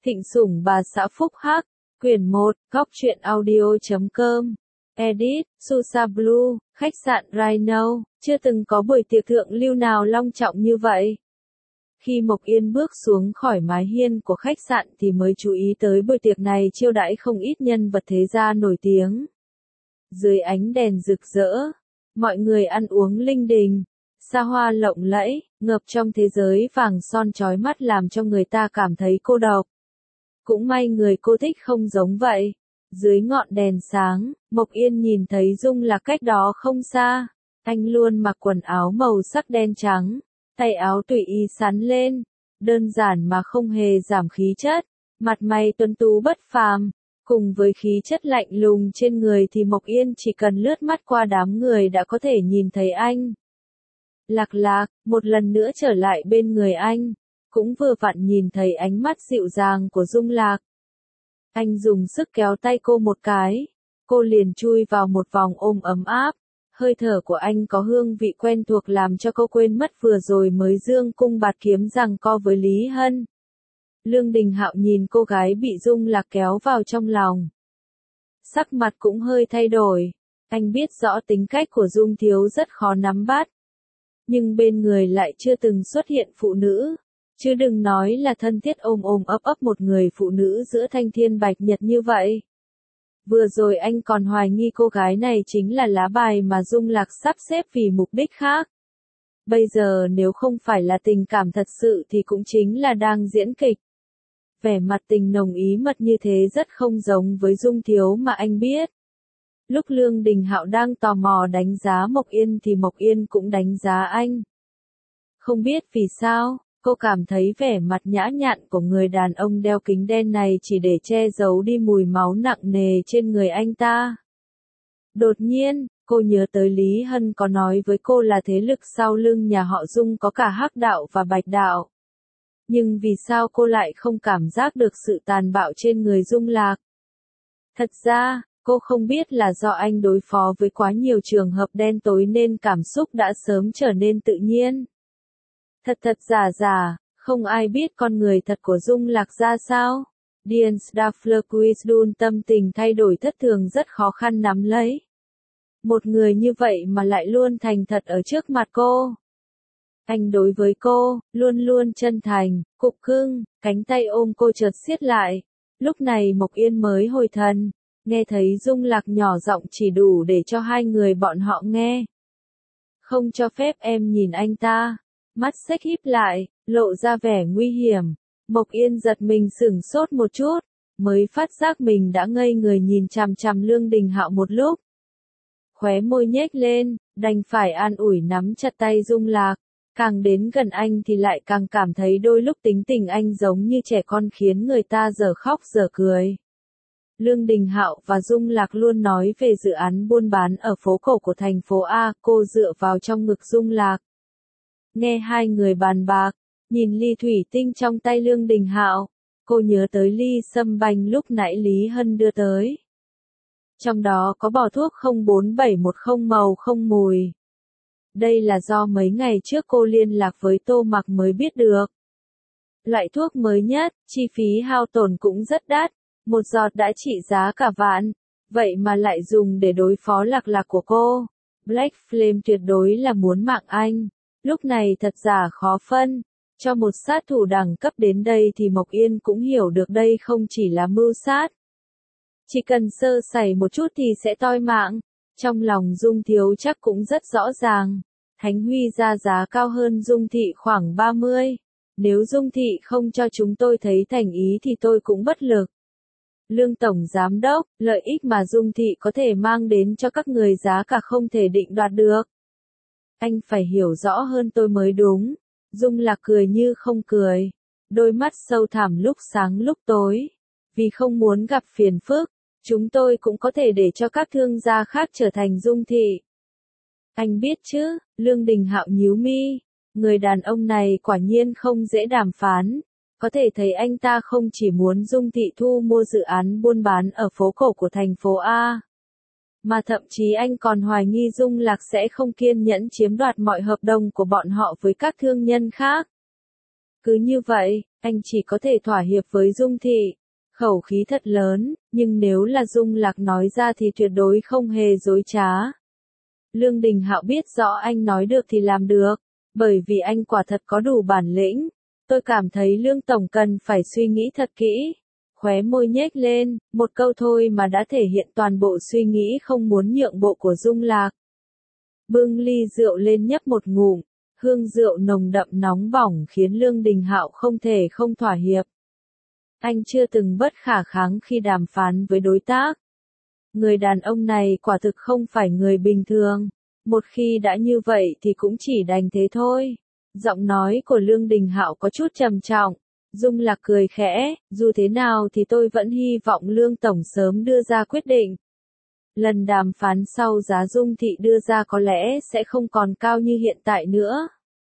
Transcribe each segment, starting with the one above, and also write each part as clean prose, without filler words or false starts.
Thịnh Sủng Bà Xã Phúc Hắc, quyển 1, góc truyện audio.com. Edit, Susa Blue, khách sạn Rhino, chưa từng có buổi tiệc thượng lưu nào long trọng như vậy. Khi Mộc Yên bước xuống khỏi mái hiên của khách sạn thì mới chú ý tới buổi tiệc này chiêu đãi không ít nhân vật thế gia nổi tiếng. Dưới ánh đèn rực rỡ, mọi người ăn uống linh đình, xa hoa lộng lẫy, ngập trong thế giới vàng son chói mắt làm cho người ta cảm thấy cô độc. Cũng may người cô thích không giống vậy. Dưới ngọn đèn sáng, Mộc Yên nhìn thấy Dung Lạc cách đó không xa. Anh luôn mặc quần áo màu sắc đen trắng, tay áo tùy ý sắn lên, đơn giản mà không hề giảm khí chất, mặt mày tuấn tú bất phàm, cùng với khí chất lạnh lùng trên người thì Mộc Yên chỉ cần lướt mắt qua đám người đã có thể nhìn thấy anh. Lạc Lạc, một lần nữa trở lại bên người anh, cũng vừa vặn nhìn thấy ánh mắt dịu dàng của Dung Lạc. Anh dùng sức kéo tay cô một cái, cô liền chui vào một vòng ôm ấm áp, hơi thở của anh có hương vị quen thuộc làm cho cô quên mất vừa rồi mới dương cung bạt kiếm giằng co với Lý Hân. Lương Đình Hạo nhìn cô gái bị Dung Lạc kéo vào trong lòng. Sắc mặt cũng hơi thay đổi, anh biết rõ tính cách của Dung Thiếu rất khó nắm bắt. Nhưng bên người lại chưa từng xuất hiện phụ nữ, chứ đừng nói là thân thiết ôm ôm ấp ấp một người phụ nữ giữa thanh thiên bạch nhật như vậy. Vừa rồi anh còn hoài nghi cô gái này chính là lá bài mà Dung Lạc sắp xếp vì mục đích khác. Bây giờ nếu không phải là tình cảm thật sự thì cũng chính là đang diễn kịch. Vẻ mặt tình nồng ý mật như thế rất không giống với Dung Thiếu mà anh biết. Lúc Lương Đình Hạo đang tò mò đánh giá Mộc Yên thì Mộc Yên cũng đánh giá anh. Không biết vì sao, cô cảm thấy vẻ mặt nhã nhặn của người đàn ông đeo kính đen này chỉ để che giấu đi mùi máu nặng nề trên người anh ta. Đột nhiên, cô nhớ tới Lý Hân có nói với cô là thế lực sau lưng nhà họ Dung có cả Hắc đạo và Bạch đạo. Nhưng vì sao cô lại không cảm giác được sự tàn bạo trên người Dung Lạc? Thật ra, cô không biết là do anh đối phó với quá nhiều trường hợp đen tối nên cảm xúc đã sớm trở nên tự nhiên. Thật giả, không ai biết con người thật của Dung Lạc ra sao. Diane Stafler tâm tình thay đổi thất thường rất khó khăn nắm lấy. Một người như vậy mà lại luôn thành thật ở trước mặt cô. Anh đối với cô, luôn luôn chân thành, cục cưng, cánh tay ôm cô chợt siết lại. Lúc này Mộc Yên mới hồi thần, nghe thấy Dung Lạc nhỏ giọng chỉ đủ để cho hai người bọn họ nghe. Không cho phép em nhìn anh ta. Mắt xếch híp lại, lộ ra vẻ nguy hiểm. Mộc Yên giật mình sửng sốt một chút, mới phát giác mình đã ngây người nhìn chằm chằm Lương Đình Hạo một lúc. Khóe môi nhếch lên, đành phải an ủi nắm chặt tay Dung Lạc. Càng đến gần anh thì lại càng cảm thấy đôi lúc tính tình anh giống như trẻ con khiến người ta dở khóc dở cười. Lương Đình Hạo và Dung Lạc luôn nói về dự án buôn bán ở phố cổ của thành phố A, cô dựa vào trong ngực Dung Lạc. Nghe hai người bàn bạc, nhìn ly thủy tinh trong tay Lương Đình Hạo, cô nhớ tới ly sâm banh lúc nãy Lý Hân đưa tới. Trong đó có bỏ thuốc 04710 màu không mùi. Đây là do mấy ngày trước cô liên lạc với Tô Mặc mới biết được. Loại thuốc mới nhất, chi phí hao tổn cũng rất đắt, một giọt đã trị giá cả vạn, vậy mà lại dùng để đối phó Lạc Lạc của cô. Black Flame tuyệt đối là muốn mạng anh. Lúc này thật giả khó phân, cho một sát thủ đẳng cấp đến đây thì Mộc Yên cũng hiểu được đây không chỉ là mưu sát. Chỉ cần sơ sẩy một chút thì sẽ toi mạng, trong lòng Dung Thiếu chắc cũng rất rõ ràng. Thánh Huy ra giá cao hơn Dung Thị khoảng 30, nếu Dung Thị không cho chúng tôi thấy thành ý thì tôi cũng bất lực. Lương Tổng Giám Đốc, lợi ích mà Dung Thị có thể mang đến cho các người giá cả không thể định đoạt được. Anh phải hiểu rõ hơn tôi mới đúng. Dung Lạc cười như không cười. Đôi mắt sâu thẳm lúc sáng lúc tối. Vì không muốn gặp phiền phức, chúng tôi cũng có thể để cho các thương gia khác trở thành Dung Thị. Anh biết chứ, Lương Đình Hạo nhíu mi. Người đàn ông này quả nhiên không dễ đàm phán. Có thể thấy anh ta không chỉ muốn Dung Thị thu mua dự án buôn bán ở phố cổ của thành phố A. Mà thậm chí anh còn hoài nghi Dung Lạc sẽ không kiên nhẫn chiếm đoạt mọi hợp đồng của bọn họ với các thương nhân khác. Cứ như vậy, anh chỉ có thể thỏa hiệp với Dung Thị. Khẩu khí thật lớn, nhưng nếu là Dung Lạc nói ra thì tuyệt đối không hề dối trá. Lương Đình Hạo biết rõ anh nói được thì làm được, bởi vì anh quả thật có đủ bản lĩnh. Tôi cảm thấy Lương Tổng cần phải suy nghĩ thật kỹ. Khóe môi nhếch lên, một câu thôi mà đã thể hiện toàn bộ suy nghĩ không muốn nhượng bộ của Dung Lạc. Bưng ly rượu lên nhấp một ngụm, hương rượu nồng đậm nóng bỏng khiến Lương Đình Hạo không thể không thỏa hiệp. Anh chưa từng bất khả kháng khi đàm phán với đối tác. Người đàn ông này quả thực không phải người bình thường. Một khi đã như vậy thì cũng chỉ đành thế thôi. Giọng nói của Lương Đình Hạo có chút trầm trọng. Dung Lạc cười khẽ, dù thế nào thì tôi vẫn hy vọng Lương Tổng sớm đưa ra quyết định. Lần đàm phán sau giá Dung Thị đưa ra có lẽ sẽ không còn cao như hiện tại nữa.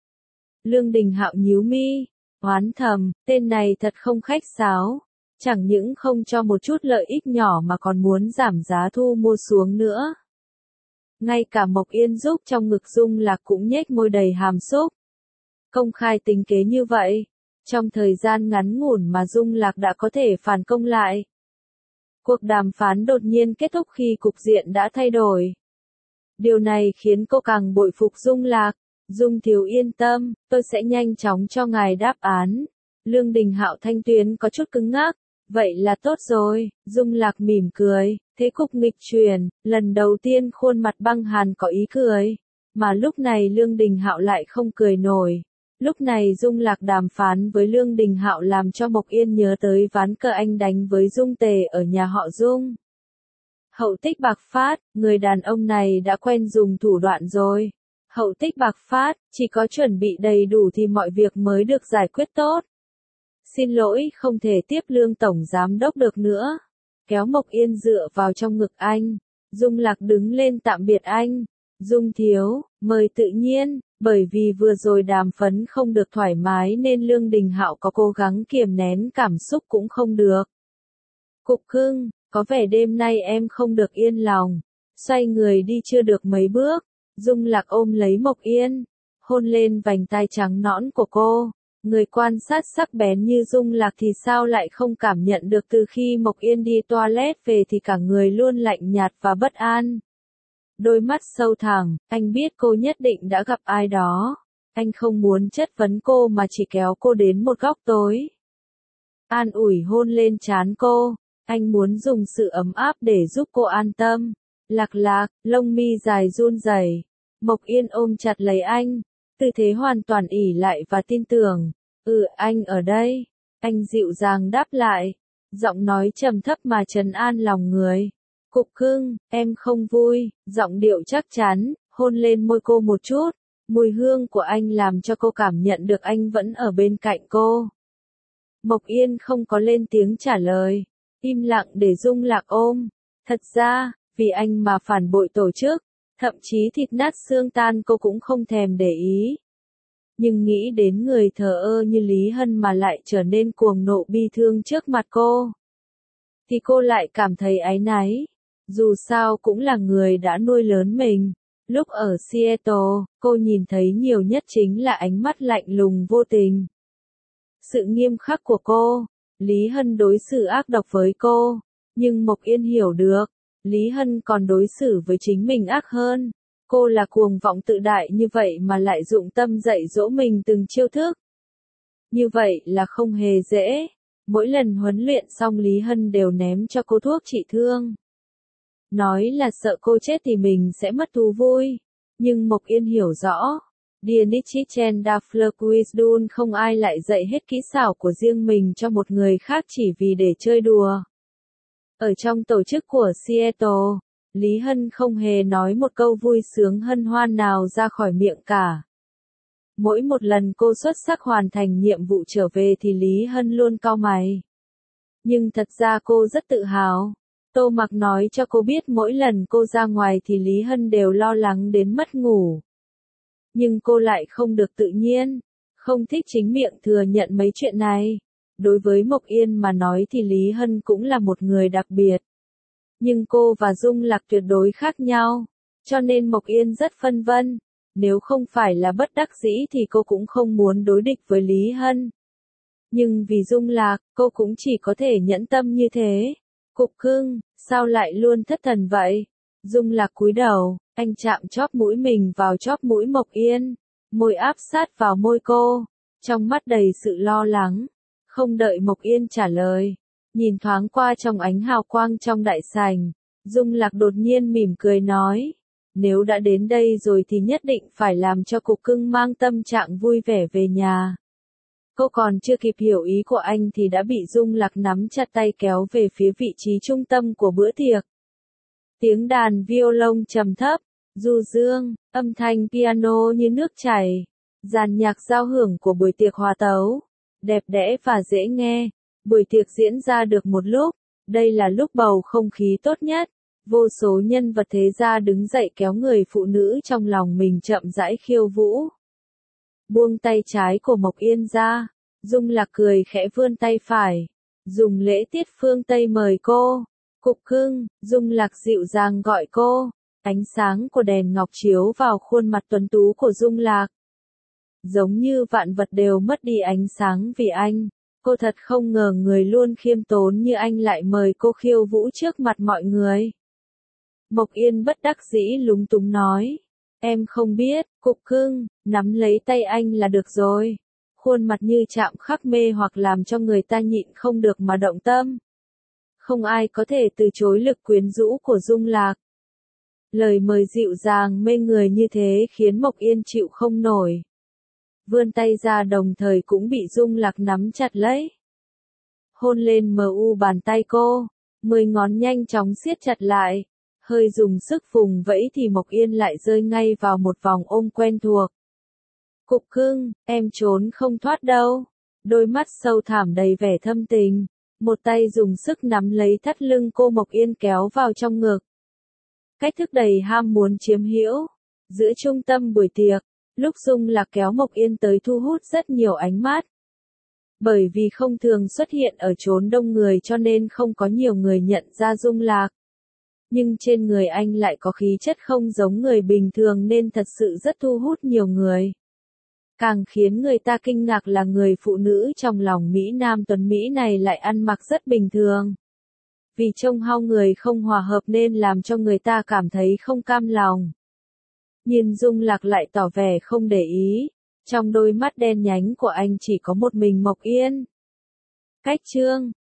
Lương Đình Hạo nhíu mi, oán thầm, tên này thật không khách sáo. Chẳng những không cho một chút lợi ích nhỏ mà còn muốn giảm giá thu mua xuống nữa. Ngay cả Mộc Yên giúp trong ngực Dung Lạc cũng nhếch môi đầy hàm xúc. Công khai tính kế như vậy, trong thời gian ngắn ngủn mà Dung Lạc đã có thể phản công lại. Cuộc đàm phán đột nhiên kết thúc khi cục diện đã thay đổi. Điều này khiến cô càng bội phục Dung Lạc. Dung thiếu yên tâm, tôi sẽ nhanh chóng cho ngài đáp án. Lương Đình Hạo thanh tuyến có chút cứng ngắc. Vậy là tốt rồi, Dung Lạc mỉm cười, thế cục nghịch chuyển, lần đầu tiên khuôn mặt băng hàn có ý cười. Mà lúc này Lương Đình Hạo lại không cười nổi. Lúc này Dung Lạc đàm phán với Lương Đình Hạo làm cho Mộc Yên nhớ tới ván cờ anh đánh với Dung Tề ở nhà họ Dung. Hậu tích bạc phát, người đàn ông này đã quen dùng thủ đoạn rồi. Hậu tích bạc phát, chỉ có chuẩn bị đầy đủ thì mọi việc mới được giải quyết tốt. Xin lỗi, không thể tiếp Lương Tổng Giám Đốc được nữa. Kéo Mộc Yên dựa vào trong ngực anh. Dung Lạc đứng lên tạm biệt anh. Dung thiếu, mời tự nhiên, bởi vì vừa rồi đàm phán không được thoải mái nên Lương Đình Hạo có cố gắng kiềm nén cảm xúc cũng không được. Cục cưng, có vẻ đêm nay em không được yên lòng. Xoay người đi chưa được mấy bước. Dung Lạc ôm lấy Mộc Yên, hôn lên vành tai trắng nõn của cô. Người quan sát sắc bén như Dung Lạc thì sao lại không cảm nhận được từ khi Mộc Yên đi toilet về thì cả người luôn lạnh nhạt và bất an. Đôi mắt sâu thẳm, anh biết cô nhất định đã gặp ai đó. Anh không muốn chất vấn cô mà chỉ kéo cô đến một góc tối. An ủi hôn lên trán cô, anh muốn dùng sự ấm áp để giúp cô an tâm. Lạc lạc, lông mi dài run rẩy. Mộc Yên ôm chặt lấy anh, tư thế hoàn toàn ỷ lại và tin tưởng. Anh ở đây. Anh dịu dàng đáp lại, giọng nói trầm thấp mà trấn an lòng người. Cục cưng, em không vui, giọng điệu chắc chắn, hôn lên môi cô một chút. Mùi hương của anh làm cho cô cảm nhận được anh vẫn ở bên cạnh cô. Mộc Yên không có lên tiếng trả lời, im lặng để Dung Lạc ôm. Thật ra, vì anh mà phản bội tổ chức, thậm chí thịt nát xương tan cô cũng không thèm để ý. Nhưng nghĩ đến người thờ ơ như Lý Hân mà lại trở nên cuồng nộ bi thương trước mặt cô, thì cô lại cảm thấy áy náy. Dù sao cũng là người đã nuôi lớn mình. Lúc ở Seattle, cô nhìn thấy nhiều nhất chính là ánh mắt lạnh lùng vô tình. Sự nghiêm khắc của cô. Lý Hân đối xử ác độc với cô. Nhưng Mộc Yên hiểu được, Lý Hân còn đối xử với chính mình ác hơn. Cô là cuồng vọng tự đại như vậy mà lại dụng tâm dạy dỗ mình từng chiêu thức. Như vậy là không hề dễ. Mỗi lần huấn luyện xong Lý Hân đều ném cho cô thuốc trị thương. Nói là sợ cô chết thì mình sẽ mất thú vui. Nhưng Mộc Yên hiểu rõ. Dienichen da Fleur không ai lại dạy hết kỹ xảo của riêng mình cho một người khác chỉ vì để chơi đùa. Ở trong tổ chức của Seattle, Lý Hân không hề nói một câu vui sướng hân hoan nào ra khỏi miệng cả. Mỗi một lần cô xuất sắc hoàn thành nhiệm vụ trở về thì Lý Hân luôn cau mày. Nhưng thật ra cô rất tự hào. Tô Mặc nói cho cô biết mỗi lần cô ra ngoài thì Lý Hân đều lo lắng đến mất ngủ. Nhưng cô lại không được tự nhiên, không thích chính miệng thừa nhận mấy chuyện này. Đối với Mộc Yên mà nói thì Lý Hân cũng là một người đặc biệt. Nhưng cô và Dung Lạc tuyệt đối khác nhau, cho nên Mộc Yên rất phân vân. Nếu không phải là bất đắc dĩ thì cô cũng không muốn đối địch với Lý Hân. Nhưng vì Dung Lạc, cô cũng chỉ có thể nhẫn tâm như thế. Cục cưng, sao lại luôn thất thần vậy? Dung Lạc cúi đầu, anh chạm chóp mũi mình vào chóp mũi Mộc Yên, môi áp sát vào môi cô, trong mắt đầy sự lo lắng. Không đợi Mộc Yên trả lời, nhìn thoáng qua trong ánh hào quang trong đại sảnh, Dung Lạc đột nhiên mỉm cười nói, nếu đã đến đây rồi thì nhất định phải làm cho cục cưng mang tâm trạng vui vẻ về nhà. Cô còn chưa kịp hiểu ý của anh thì đã bị Dung Lạc nắm chặt tay kéo về phía vị trí trung tâm của bữa tiệc. Tiếng đàn violon trầm thấp, du dương, âm thanh piano như nước chảy, dàn nhạc giao hưởng của buổi tiệc hòa tấu, đẹp đẽ và dễ nghe. Buổi tiệc diễn ra được một lúc, đây là lúc bầu không khí tốt nhất. Vô số nhân vật thế gia đứng dậy kéo người phụ nữ trong lòng mình chậm rãi khiêu vũ. Buông tay trái của Mộc Yên ra, Dung Lạc cười khẽ vươn tay phải, dùng lễ tiết phương Tây mời cô. Cục cưng, Dung Lạc dịu dàng gọi cô. Ánh sáng của đèn ngọc chiếu vào khuôn mặt tuấn tú của Dung Lạc. Giống như vạn vật đều mất đi ánh sáng vì anh. Cô thật không ngờ người luôn khiêm tốn như anh lại mời cô khiêu vũ trước mặt mọi người. Mộc Yên bất đắc dĩ lúng túng nói. Em không biết, cục cưng, nắm lấy tay anh là được rồi. Khuôn mặt như chạm khắc mê hoặc làm cho người ta nhịn không được mà động tâm. Không ai có thể từ chối lực quyến rũ của Dung Lạc. Lời mời dịu dàng mê người như thế khiến Mộc Yên chịu không nổi. Vươn tay ra đồng thời cũng bị Dung Lạc nắm chặt lấy. Hôn lên bàn tay cô, 10 ngón nhanh chóng siết chặt lại. Hơi dùng sức vùng vẫy thì Mộc Yên lại rơi ngay vào một vòng ôm quen thuộc. Cục cưng, em trốn không thoát đâu. Đôi mắt sâu thẳm đầy vẻ thâm tình. Một tay dùng sức nắm lấy thắt lưng cô Mộc Yên kéo vào trong ngực. Cách thức đầy ham muốn chiếm hữu. Giữa trung tâm buổi tiệc, lúc Dung Lạc kéo Mộc Yên tới thu hút rất nhiều ánh mắt. Bởi vì không thường xuất hiện ở chốn đông người cho nên không có nhiều người nhận ra Dung Lạc. Nhưng trên người anh lại có khí chất không giống người bình thường nên thật sự rất thu hút nhiều người. Càng khiến người ta kinh ngạc là người phụ nữ trong lòng Mỹ Nam tuấn Mỹ này lại ăn mặc rất bình thường. Vì trông hao người không hòa hợp nên làm cho người ta cảm thấy không cam lòng. Nhưng Dung Lạc lại tỏ vẻ không để ý. Trong đôi mắt đen nhánh của anh chỉ có một mình Mộc Yên. Cách chương